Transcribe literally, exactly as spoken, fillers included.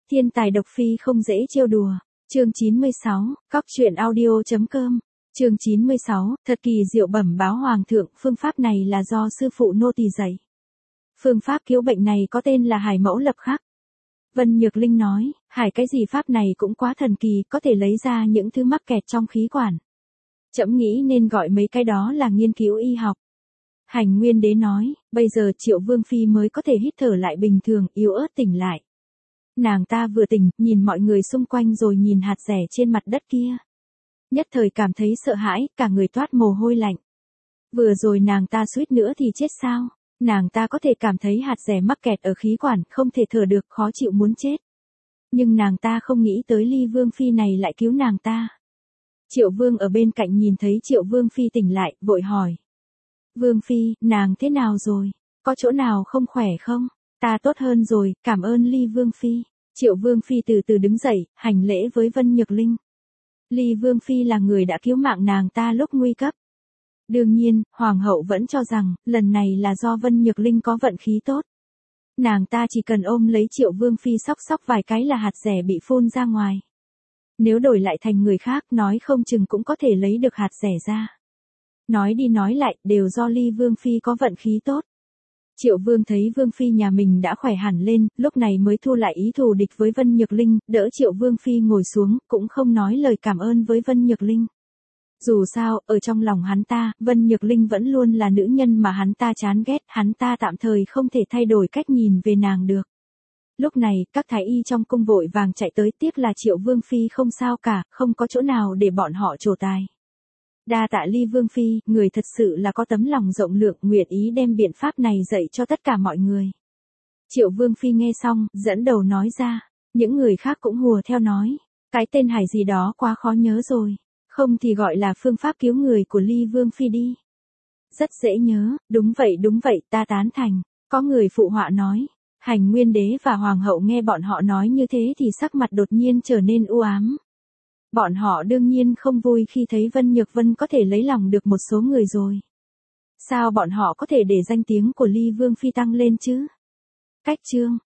Thiên tài độc phi không dễ trêu đùa. Chương chín mươi sáu, cóc truyện audio chấm com. Chương chín mươi sáu, thật kỳ diệu bẩm báo hoàng thượng, phương pháp này là do sư phụ nô tỳ dạy. Phương pháp cứu bệnh này có tên là Hải Mẫu Lập Khắc. Vân Nhược Linh nói, Hải cái gì pháp này cũng quá thần kỳ, có thể lấy ra những thứ mắc kẹt trong khí quản. Trẫm nghĩ nên gọi mấy cái đó là nghiên cứu y học. Hành Nguyên Đế nói, bây giờ Triệu Vương Phi mới có thể hít thở lại bình thường, yếu ớt tỉnh lại. Nàng ta vừa tỉnh, nhìn mọi người xung quanh rồi nhìn hạt rẻ trên mặt đất kia. Nhất thời cảm thấy sợ hãi, cả người toát mồ hôi lạnh. Vừa rồi nàng ta suýt nữa thì chết sao? Nàng ta có thể cảm thấy hạt rẻ mắc kẹt ở khí quản, không thể thở được, khó chịu muốn chết. Nhưng nàng ta không nghĩ tới Ly Vương Phi này lại cứu nàng ta. Triệu Vương ở bên cạnh nhìn thấy Triệu Vương Phi tỉnh lại, vội hỏi. Vương Phi, nàng thế nào rồi? Có chỗ nào không khỏe không? Ta tốt hơn rồi, cảm ơn Ly Vương Phi. Triệu Vương Phi từ từ đứng dậy, hành lễ với Vân Nhược Linh. Ly Vương Phi là người đã cứu mạng nàng ta lúc nguy cấp. Đương nhiên, Hoàng hậu vẫn cho rằng, lần này là do Vân Nhược Linh có vận khí tốt. Nàng ta chỉ cần ôm lấy Triệu Vương Phi sóc sóc vài cái là hạt rẻ bị phun ra ngoài. Nếu đổi lại thành người khác, nói không chừng cũng có thể lấy được hạt rẻ ra. Nói đi nói lại, đều do Ly Vương Phi có vận khí tốt. Triệu Vương thấy Vương Phi nhà mình đã khỏe hẳn lên, lúc này mới thu lại ý thù địch với Vân Nhược Linh, đỡ Triệu Vương Phi ngồi xuống, cũng không nói lời cảm ơn với Vân Nhược Linh. Dù sao, ở trong lòng hắn ta, Vân Nhược Linh vẫn luôn là nữ nhân mà hắn ta chán ghét, hắn ta tạm thời không thể thay đổi cách nhìn về nàng được. Lúc này, các thái y trong cung vội vàng chạy tới, tiếc là Triệu Vương Phi không sao cả, không có chỗ nào để bọn họ trổ tài. Đa tạ Ly Vương Phi, người thật sự là có tấm lòng rộng lượng, nguyện ý đem biện pháp này dạy cho tất cả mọi người. Triệu Vương Phi nghe xong, dẫn đầu nói ra, những người khác cũng hùa theo nói, cái tên Hải gì đó quá khó nhớ rồi, không thì gọi là phương pháp cứu người của Ly Vương Phi đi. Rất dễ nhớ, đúng vậy đúng vậy, ta tán thành, có người phụ họa nói. Hành Nguyên Đế và Hoàng hậu nghe bọn họ nói như thế thì sắc mặt đột nhiên trở nên u ám. Bọn họ đương nhiên không vui khi thấy Vân Nhược Vân có thể lấy lòng được một số người rồi. Sao bọn họ có thể để danh tiếng của Ly Vương Phi tăng lên chứ? Cách chương